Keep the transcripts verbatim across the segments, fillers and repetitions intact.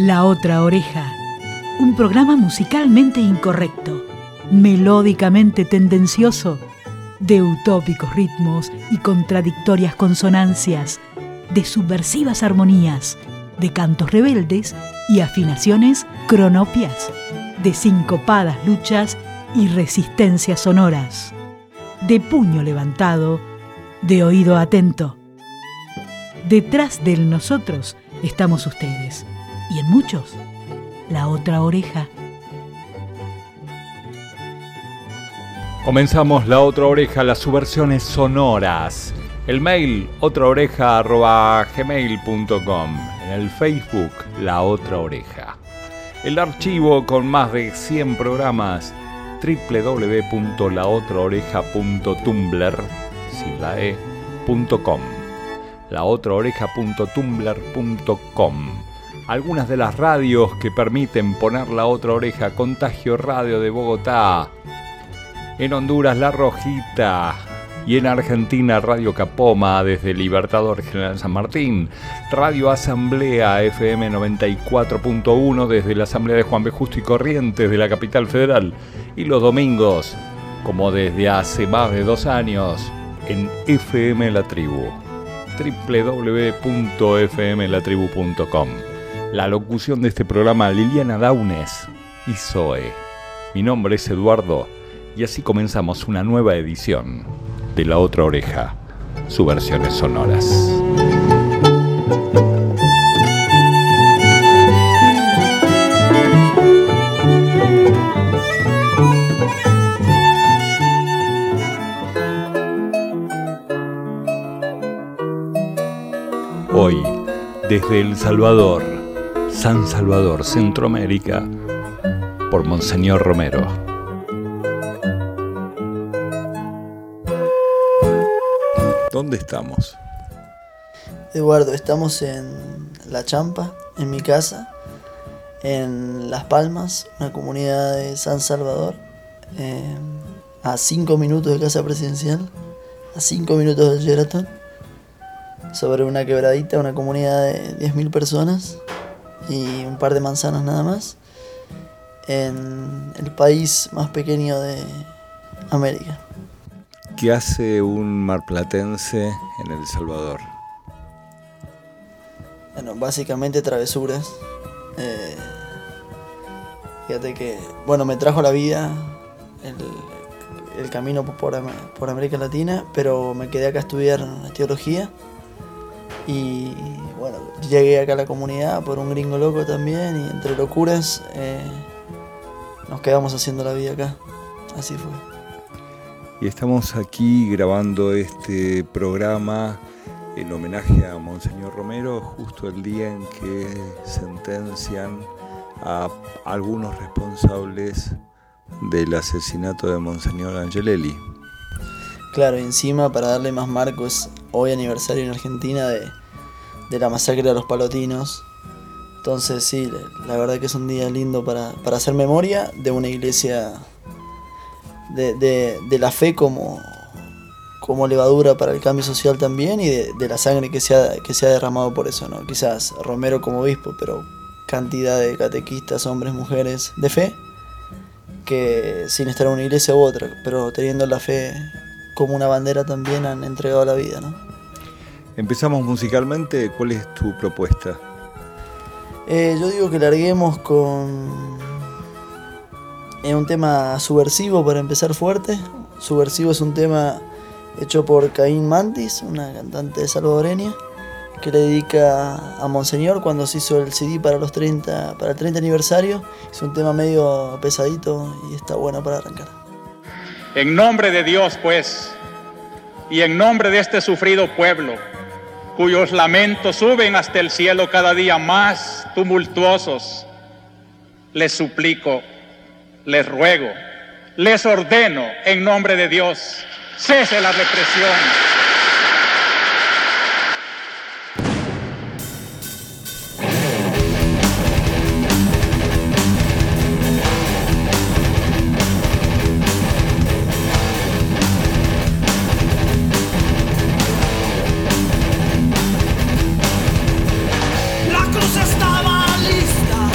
La Otra Oreja, un programa musicalmente incorrecto, melódicamente tendencioso, de utópicos ritmos y contradictorias consonancias, de subversivas armonías, de cantos rebeldes y afinaciones cronopias, de sincopadas luchas y resistencias sonoras, de puño levantado, de oído atento. Detrás del nosotros estamos ustedes, y en muchos, la otra oreja. Comenzamos La Otra Oreja, las subversiones sonoras. El mail otraoreja arroba gmail punto com. En el Facebook, La Otra Oreja. El archivo con más de cien programas, doble u doble u doble u punto la otra oreja punto tumblr, sin la e, punto com. la otra oreja punto tumblr punto com. Algunas de las radios que permiten poner La Otra Oreja: Contagio Radio de Bogotá, en Honduras La Rojita, y en Argentina Radio Capoma desde Libertador General San Martín, Radio Asamblea F M noventa y cuatro punto uno desde la Asamblea de Juan B. Justo y Corrientes de la capital federal, y los domingos, como desde hace más de dos años, en F M La Tribu, doble u doble u doble u punto f m la tribu punto com. La locución de este programa, Liliana Daunes y Zoe. Mi nombre es Eduardo, y así comenzamos una nueva edición de La Otra Oreja, subversiones sonoras. Hoy, desde El Salvador, San Salvador, Centroamérica, por Monseñor Romero. ¿Dónde estamos? Eduardo, estamos en La Champa, en mi casa, en Las Palmas, una comunidad de San Salvador, eh, a cinco minutos de Casa Presidencial, a cinco minutos del Sheraton, sobre una quebradita, una comunidad de diez mil personas y un par de manzanas nada más, en el país más pequeño de América. ¿Qué hace un marplatense en El Salvador? Bueno, básicamente travesuras. Eh, fíjate que, bueno, me trajo la vida el, el camino por, por América Latina, pero me quedé acá a estudiar teología. Y bueno, llegué acá a la comunidad por un gringo loco también, y entre locuras eh, nos quedamos haciendo la vida acá. Así fue. Y estamos aquí grabando este programa en homenaje a Monseñor Romero, justo el día en que sentencian a algunos responsables del asesinato de Monseñor Angelelli. Claro, y encima, para darle más marco, es hoy aniversario en Argentina de, de la masacre de los Palotinos. Entonces sí, la verdad que es un día lindo para, para hacer memoria de una iglesia de, de, de la fe como, como levadura para el cambio social también, y de, de la sangre que se, ha, que se ha derramado por eso, ¿no? Quizás Romero como obispo, pero cantidad de catequistas, hombres, mujeres de fe, que sin estar en una iglesia u otra, pero teniendo la fe como una bandera también, han entregado la vida, ¿no? Empezamos musicalmente. ¿Cuál es tu propuesta? Eh, yo digo que larguemos con eh, un tema subversivo para empezar fuerte. Subversivo es un tema hecho por Caín Mantis, una cantante salvadoreña, que le dedica a Monseñor cuando se hizo el C D para los treinta, para el treinta aniversario. Es un tema medio pesadito y está bueno para arrancar. En nombre de Dios, pues, y en nombre de este sufrido pueblo, cuyos lamentos suben hasta el cielo cada día más tumultuosos, les suplico, les ruego, les ordeno, en nombre de Dios, cese la represión. La cruz estaba lista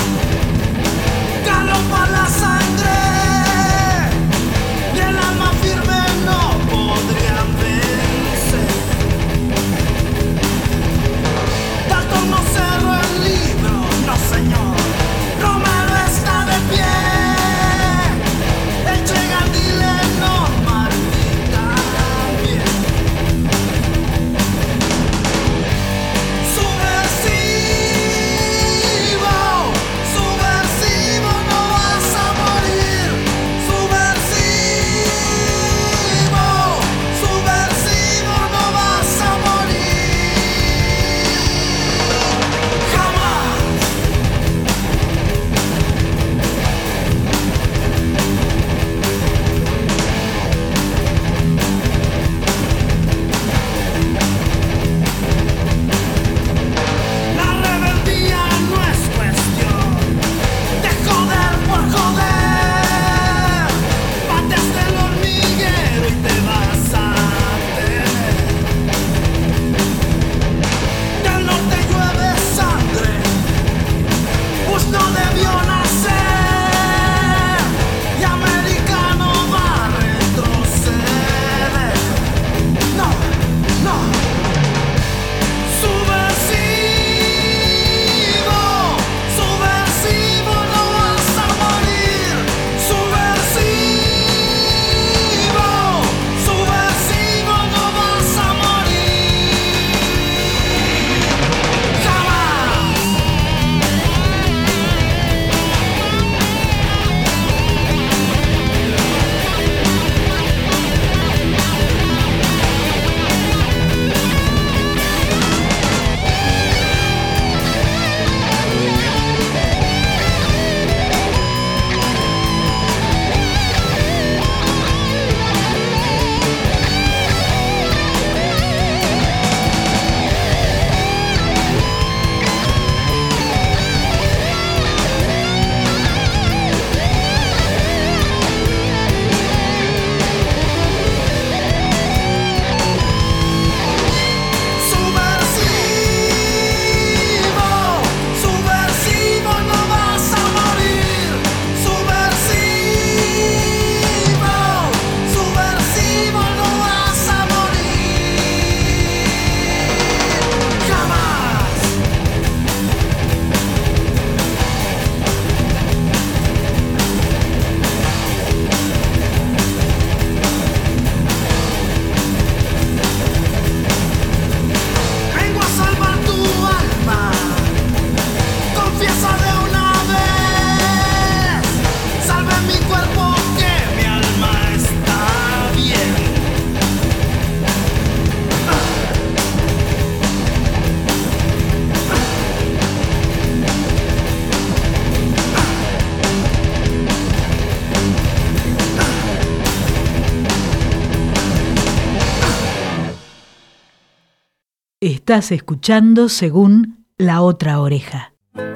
Estás escuchando Según La Otra Oreja.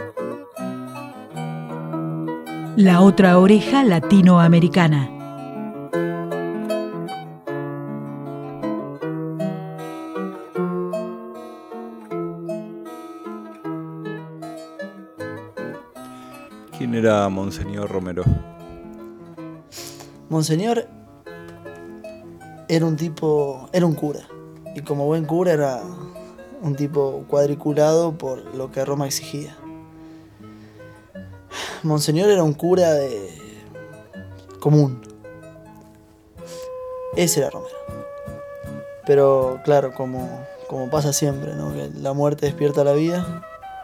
La Otra Oreja Latinoamericana. ¿Quién era Monseñor Romero? Monseñor era un tipo, era un cura, y como buen cura era un tipo cuadriculado por lo que Roma exigía. Monseñor era un cura de común. Ese era Romero. Pero claro, como, como pasa siempre, ¿no? Que la muerte despierta la vida.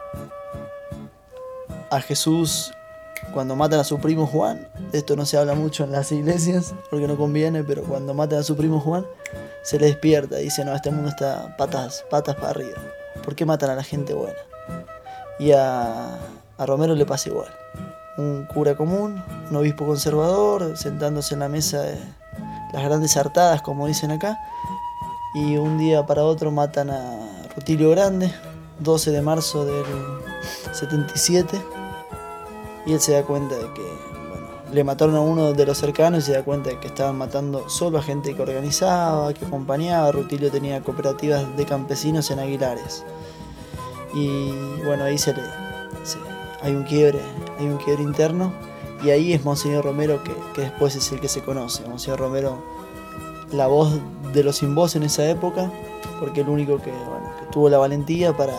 A Jesús, cuando matan a su primo Juan, de esto no se habla mucho en las iglesias porque no conviene, pero cuando matan a su primo Juan, se le despierta y dice: no, este mundo está patas, patas para arriba. ¿Por qué matan a la gente buena? Y a, a Romero le pasa igual. Un cura común, un obispo conservador, sentándose en la mesa de las grandes hartadas, como dicen acá, y un día para otro matan a Rutilio Grande, doce de marzo del setenta y siete, y él se da cuenta de que, bueno, le mataron a uno de los cercanos y se da cuenta de que estaban matando solo a gente que organizaba, que acompañaba. Rutilio tenía cooperativas de campesinos en Aguilares. Y bueno, ahí se le, se, hay un quiebre, hay un quiebre interno, y ahí es Monseñor Romero que, que después es el que se conoce. Monseñor Romero, la voz de los sin voz en esa época, porque el único que, bueno, que tuvo la valentía para,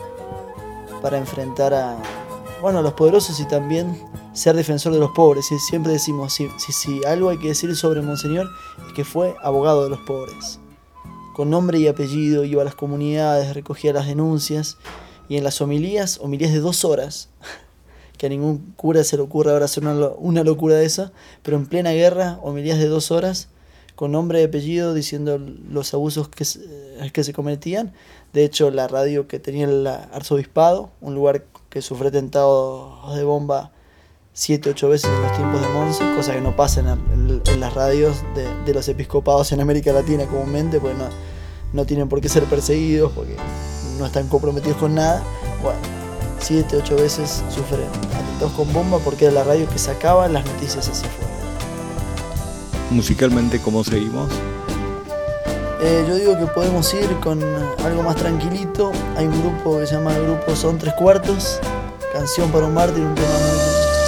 para enfrentar a, bueno, a los poderosos y también ser defensor de los pobres. Y siempre decimos, si, si, si algo hay que decir sobre Monseñor, es que fue abogado de los pobres. Con nombre y apellido iba a las comunidades, recogía las denuncias, y en las homilías, homilías de dos horas, que a ningún cura se le ocurre ahora hacer una, una locura de esa, pero en plena guerra, homilías de dos horas, con nombre y apellido, diciendo los abusos que se, que se cometían. De hecho, la radio que tenía el arzobispado, un lugar que sufre atentados de bomba siete, ocho veces en los tiempos de Monse, cosa que no pasa en, en, en las radios de, de los episcopados en América Latina comúnmente, porque no, no tienen por qué ser perseguidos, porque no están comprometidos con nada. Bueno, siete, ocho veces sufren atentados con bomba porque era la radio que sacaba las noticias hacia afuera. Musicalmente, ¿cómo seguimos? Eh, yo digo que podemos ir con algo más tranquilito. Hay un grupo que se llama el grupo Son Tres Cuartos, Canción para un Mártir, un tema muy...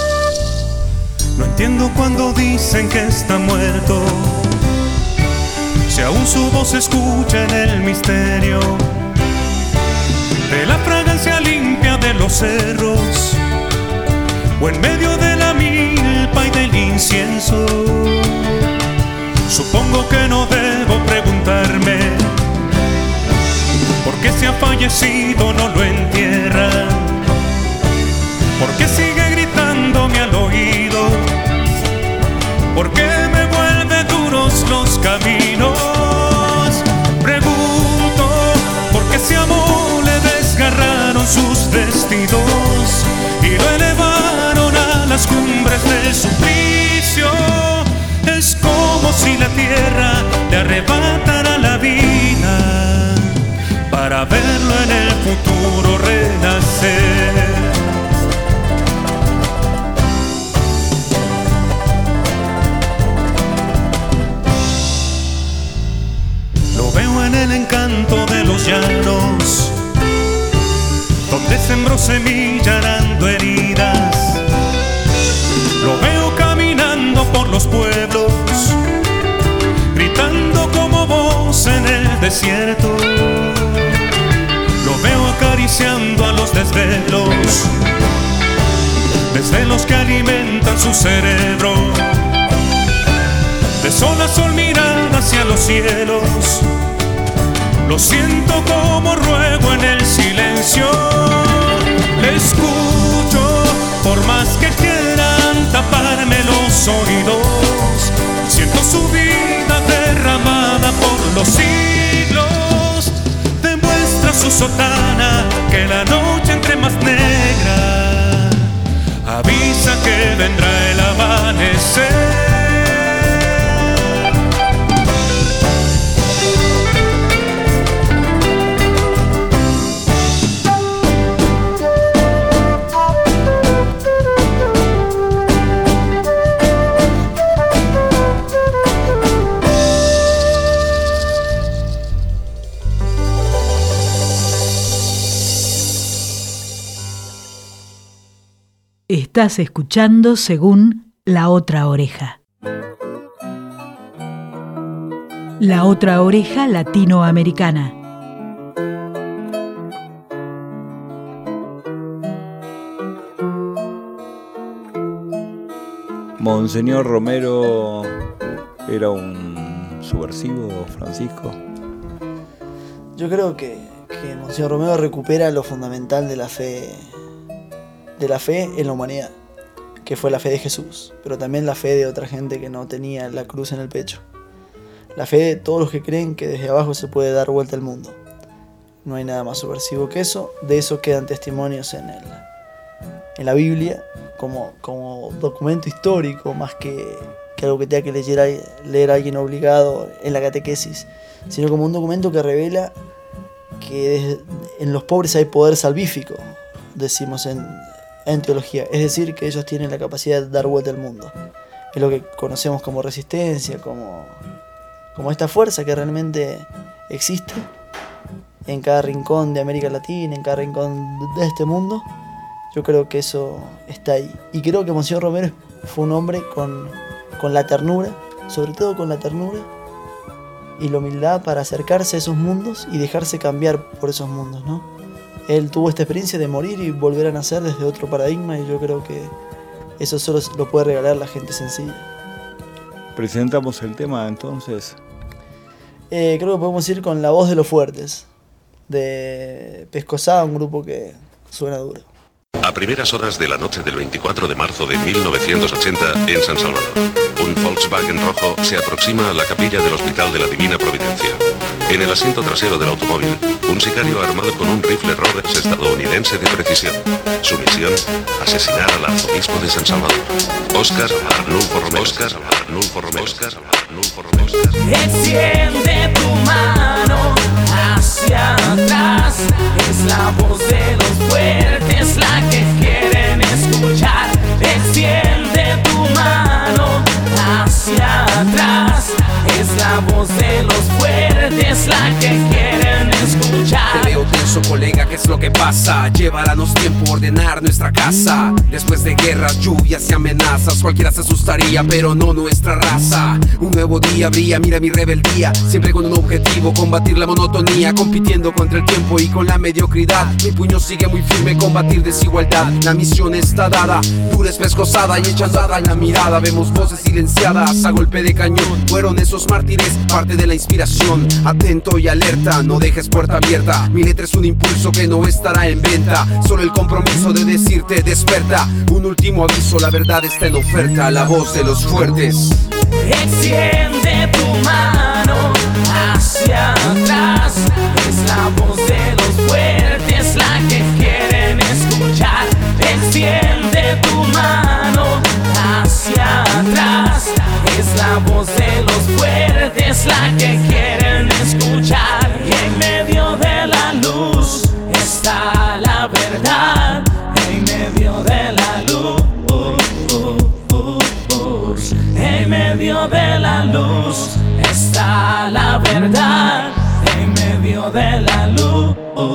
No entiendo cuando dicen que está muerto, si aún su voz se escucha en el misterio de la fragancia limpia de los cerros, o en medio de la milpa y del incienso. Supongo que no debo preguntarme por qué si ha fallecido no lo entierran, por qué sigue gritándome al oído, por qué me vuelve duros los caminos. Pregunto por qué ese amor le desgarraron sus vestidos y lo elevaron a las cumbres del suplicio. Es como si la tierra le arrebatara la vida para verlo en el futuro renacer. Lo veo en el encanto de los llanos, donde sembró semilla arando heridas. Lo veo caminando por los pueblos, gritando como voz en el desierto. Lo veo acariciando a los desvelos, desvelos que alimentan su cerebro. De sol a sol mirando hacia los cielos, lo siento como ruego en el silencio. Le escucho por más que quieran taparme los oídos. Siento su vida derramada por los siglos. Demuestra su sotana que la noche entre más negra avisa que vendrá el amanecer. Estás escuchando Según La Otra Oreja. La Otra Oreja Latinoamericana. Monseñor Romero era un subversivo, Francisco. Yo creo que, que Monseñor Romero recupera lo fundamental de la fe, de la fe en la humanidad, que fue la fe de Jesús, pero también la fe de otra gente que no tenía la cruz en el pecho. La fe de todos los que creen que desde abajo se puede dar vuelta al mundo. No hay nada más subversivo que eso. De eso quedan testimonios en, el, en la Biblia como, como documento histórico, más que, que algo que tenga que leer, leer a alguien obligado en la catequesis, sino como un documento que revela que desde, en los pobres hay poder salvífico, decimos en, en teología. Es decir, que ellos tienen la capacidad de dar vuelta al mundo. Es lo que conocemos como resistencia, como... como esta fuerza que realmente existe en cada rincón de América Latina, en cada rincón de este mundo. Yo creo que eso está ahí. Y creo que Monseñor Romero fue un hombre con, con la ternura, sobre todo con la ternura y la humildad para acercarse a esos mundos y dejarse cambiar por esos mundos, ¿no? Él tuvo esta experiencia de morir y volver a nacer desde otro paradigma, y yo creo que eso solo lo puede regalar la gente sencilla. Presentamos el tema entonces. Eh, creo que podemos ir con La Voz de los Fuertes, de Pescosada, un grupo que suena duro. A primeras horas de la noche del veinticuatro de marzo de mil novecientos ochenta, en San Salvador, un Volkswagen rojo se aproxima a la capilla del Hospital de la Divina Providencia. En el asiento trasero del automóvil, un sicario armado con un rifle Rolex estadounidense de precisión. Su misión, asesinar al arzobispo de San Salvador, Óscar Arnulfo Romero. Óscar Arnulfo Romero. Óscar Arnulfo Romero. Extiende tu mano hacia atrás, es la voz de los fuertes la que quieren escuchar. Extiende tu mano hacia atrás, es la voz de los fuertes la que quieren escuchar. Te veo tenso, colega, ¿qué es lo que pasa? Llevará-nos tiempo ordenar nuestra casa. Después de guerras, lluvias y amenazas, cualquiera se asustaría, pero no nuestra raza. Un nuevo día brilla, mira mi rebeldía, siempre con un objetivo, combatir la monotonía, compitiendo contra el tiempo y con la mediocridad. Mi puño sigue muy firme, combatir desigualdad. La misión está dada, dura es pescosada y echada en la mirada. Vemos voces silenciadas a golpe de cañón. Fueron esos mártires, parte de la inspiración. Atento y alerta, no dejes puerta abierta. Mi letra es un impulso que no estará en venta. Solo el compromiso de decirte desperta. Un último aviso, la verdad está en oferta. La voz de los fuertes. Extiende tu mano hacia atrás, es la voz de los fuertes la que quieren escuchar. Extiende tu mano hacia atrás, es la voz de los fuertes la que quieren escuchar. Y en medio de la luz está la verdad, en medio de la luz, en medio de la luz está la verdad, en medio de la luz.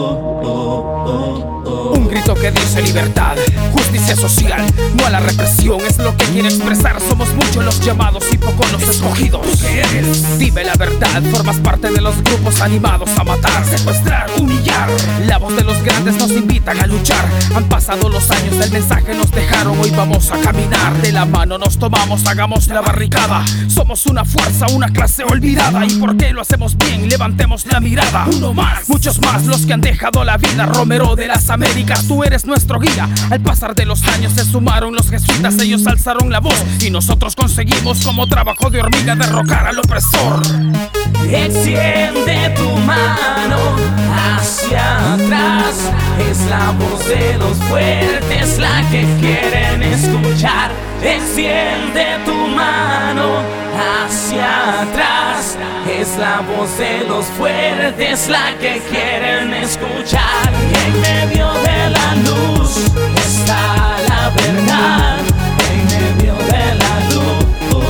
Un grito que dice libertad, justicia social, no a la represión, es lo que quiere expresar. Somos muchos los llamados y pocos los escogidos. ¿Tú qué eres? Dime la verdad, formas parte de los grupos animados a matar, secuestrar, humillar. La voz de los grandes nos invitan a luchar. Han pasado los años, el mensaje nos dejaron, hoy vamos a caminar. De la mano nos tomamos, hagamos la barricada. Somos una fuerza, una clase olvidada. ¿Y por qué lo hacemos bien? Levantemos la mirada. Uno más, muchos más los que han dejado la vida. Romero de las Américas, tú eres nuestro guía. Al pasar de los años se sumaron los jesuitas, ellos alzaron la voz y nosotros conseguimos como trabajo de hormiga derrocar al opresor. Extiende tu mano hacia atrás, es la voz de los fuertes la que quieren escuchar. Extiende tu mano hacia atrás, es la voz de los fuertes la que quieren escuchar. Y en medio de la luz está la verdad, en medio de la luz,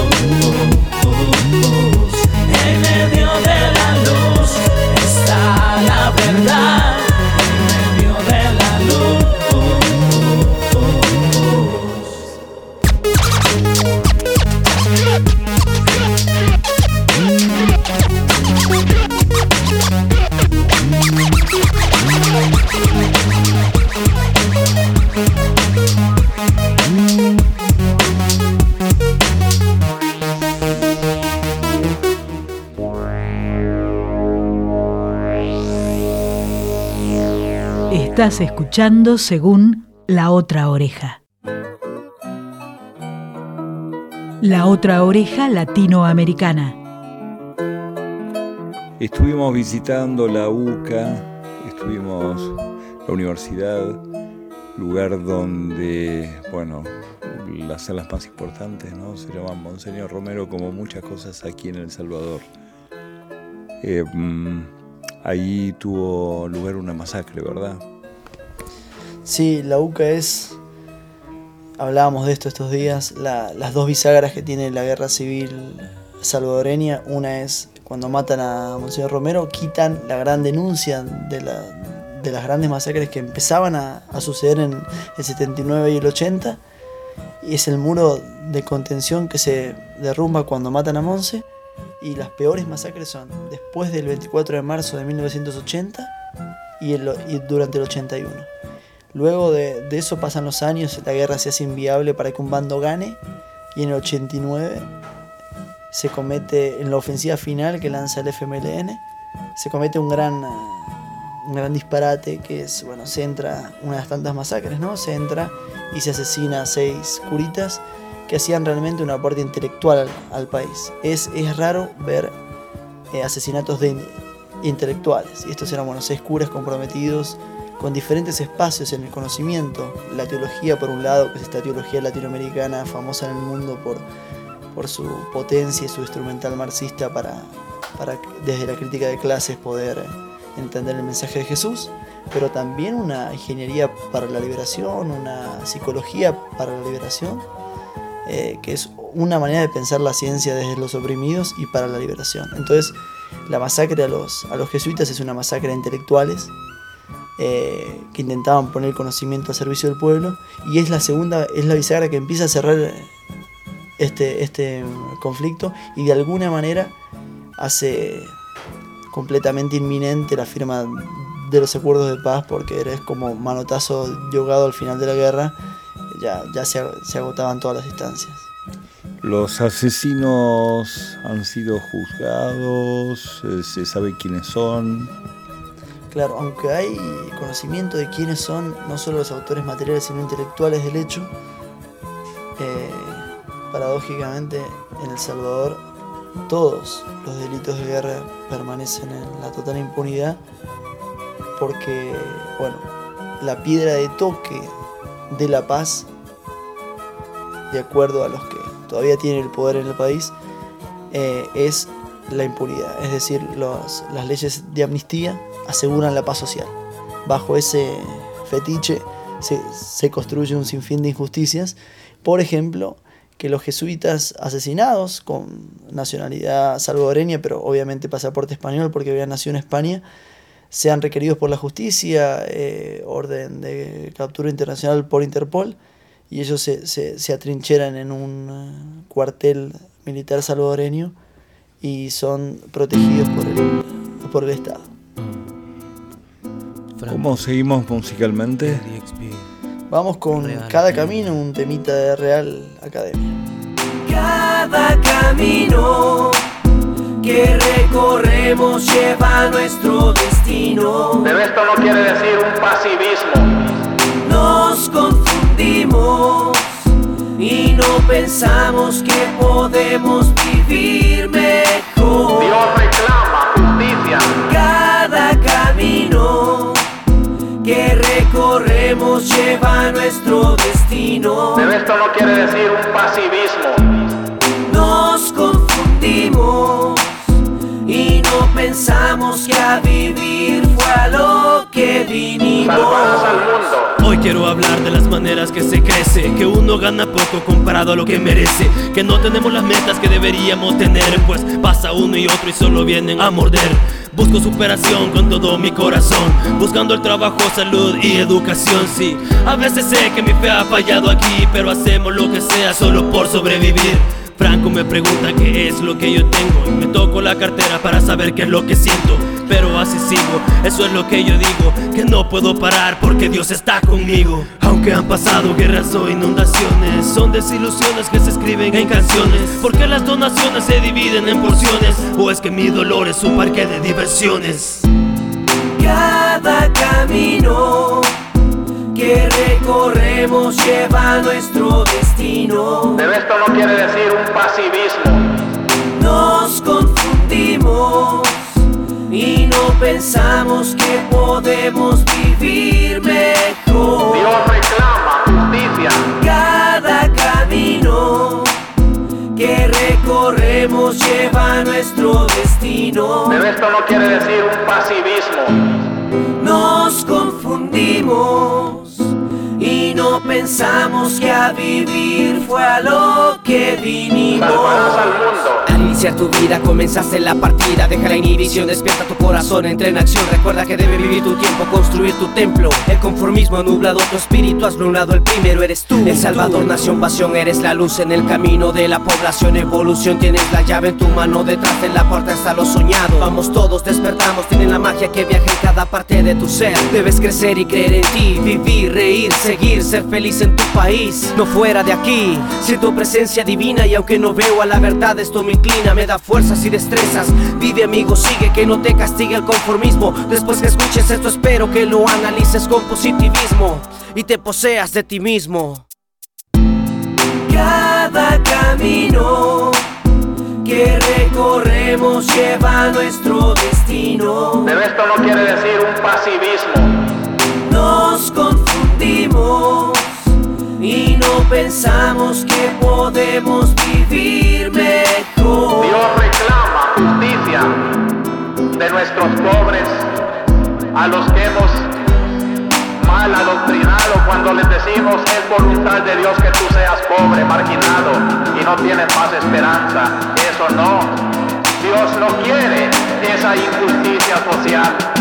en medio de la luz está la verdad, en medio de la luz. Estás escuchando Según La Otra Oreja. La Otra Oreja Latinoamericana. Estuvimos visitando la U C A, estuvimos la universidad, lugar donde, bueno, las salas más importantes, ¿no? Se llaman Monseñor Romero, como muchas cosas aquí en El Salvador. Eh, ahí tuvo lugar una masacre, ¿verdad? Sí, la U C A es, hablábamos de esto estos días, la, las dos bisagras que tiene la guerra civil salvadoreña. Una es cuando matan a Monseñor Romero, quitan la gran denuncia de, la, de las grandes masacres que empezaban a, a suceder en el setenta y nueve y el ochenta, y es el muro de contención que se derrumba cuando matan a Monse. Y las peores masacres son después del veinticuatro de marzo de mil novecientos ochenta y, el, y durante el ochenta y uno. Luego de, de eso pasan los años, la guerra se hace inviable para que un bando gane, y en el ochenta y nueve se comete, en la ofensiva final que lanza el F M L N, se comete un gran, un gran disparate, que es, bueno, se entra, una de las tantas masacres, ¿no? Se entra y se asesina a seis curitas que hacían realmente un aporte intelectual al, al país. Es, es raro ver eh, asesinatos de intelectuales, y estos eran, bueno, seis curas comprometidos con diferentes espacios en el conocimiento. La teología, por un lado, que es esta teología latinoamericana famosa en el mundo por, por su potencia y su instrumental marxista para, para, desde la crítica de clases, poder entender el mensaje de Jesús, pero también una ingeniería para la liberación, una psicología para la liberación, eh, que es una manera de pensar la ciencia desde los oprimidos y para la liberación. Entonces, la masacre a los, a los jesuitas es una masacre de intelectuales, Eh, que intentaban poner el conocimiento al servicio del pueblo, y es la segunda, es la bisagra que empieza a cerrar este, este conflicto, y de alguna manera hace completamente inminente la firma de los acuerdos de paz, porque es como manotazo yogado al final de la guerra. Ya, ya se, se agotaban todas las instancias. Los asesinos han sido juzgados, se sabe quiénes son. Claro, aunque hay conocimiento de quiénes son no solo los autores materiales sino intelectuales del hecho, eh, paradójicamente en El Salvador todos los delitos de guerra permanecen en la total impunidad, porque, bueno, la piedra de toque de la paz, de acuerdo a los que todavía tienen el poder en el país, eh, es la impunidad. Es decir, los, las leyes de amnistía aseguran la paz social. Bajo ese fetiche se, se construye un sinfín de injusticias. Por ejemplo, que los jesuitas asesinados con nacionalidad salvadoreña, pero obviamente pasaporte español porque habían nacido en España, sean requeridos por la justicia, eh, orden de captura internacional por Interpol, y ellos se, se, se atrincheran en un uh, cuartel militar salvadoreño y son protegidos por el, por el Estado. ¿Cómo seguimos musicalmente? Vamos con Cada Camino, un temita de Real Academia. Cada camino que recorremos lleva a nuestro destino. Pero esto no quiere decir un pasivismo. Nos confundimos y no pensamos que podemos vivir mejor. Dios reclama justicia. Cada camino que recorremos lleva a nuestro destino. Pero esto no quiere decir un pasivismo. Nos confundimos y no pensamos que a vivir fue a lo que vinimos. Salvamos al mundo. Hoy quiero hablar de las maneras que se crece, que uno gana poco comparado a lo que merece, que no tenemos las metas que deberíamos tener, pues pasa uno y otro y solo vienen a morder. Busco superación con todo mi corazón, buscando el trabajo, salud y educación, sí. A veces sé que mi fe ha fallado aquí, pero hacemos lo que sea solo por sobrevivir. Franco me pregunta qué es lo que yo tengo y me toco la cartera para saber qué es lo que siento, pero así sigo, eso es lo que yo digo, que no puedo parar porque Dios está conmigo. Aunque han pasado guerras o inundaciones, son desilusiones que se escriben en canciones. Porque las donaciones se dividen en porciones, o es que mi dolor es un parque de diversiones. Cada Cada camino que recorremos lleva a nuestro destino. Pero esto no quiere decir un pasivismo. Nos confundimos y no pensamos que podemos vivir mejor. Dios reclama justicia. Cada camino que recorremos lleva a nuestro destino. Pero esto no quiere decir un pasivismo. Nos confundimos y no pensamos que a vivir fue a lo que vinimos. Salvarás al mundo. Al iniciar tu vida comenzaste la partida. Deja la inhibición, despierta tu corazón, entra en acción. Recuerda que debe vivir tu tiempo, construir tu templo. El conformismo ha nublado tu espíritu, has nublado el primero, eres tú. El salvador, nación, pasión, eres la luz en el camino de la población. Evolución, tienes la llave en tu mano, detrás de la puerta está lo soñado. Vamos todos, despertamos, tienen la magia que viaja en cada parte de tu ser. Debes crecer y creer en ti, vivir, reír, seguir, ser feliz en tu país, no fuera de aquí. Siento presencia divina y aunque no veo a la verdad, esto me inclina, me da fuerzas y destrezas. Vive, amigo, sigue, que no te castigue el conformismo. Después que escuches esto espero que lo analices con positivismo y te poseas de ti mismo. Cada camino que recorremos lleva a nuestro destino. Pero esto no quiere decir un pasivismo. Nos confundimos y no pensamos que podemos vivir mejor. Dios reclama justicia de nuestros pobres, a los que hemos mal adoctrinado cuando les decimos es voluntad de Dios que tú seas pobre, marginado y no tienes más esperanza. Eso no. Dios no quiere esa injusticia social.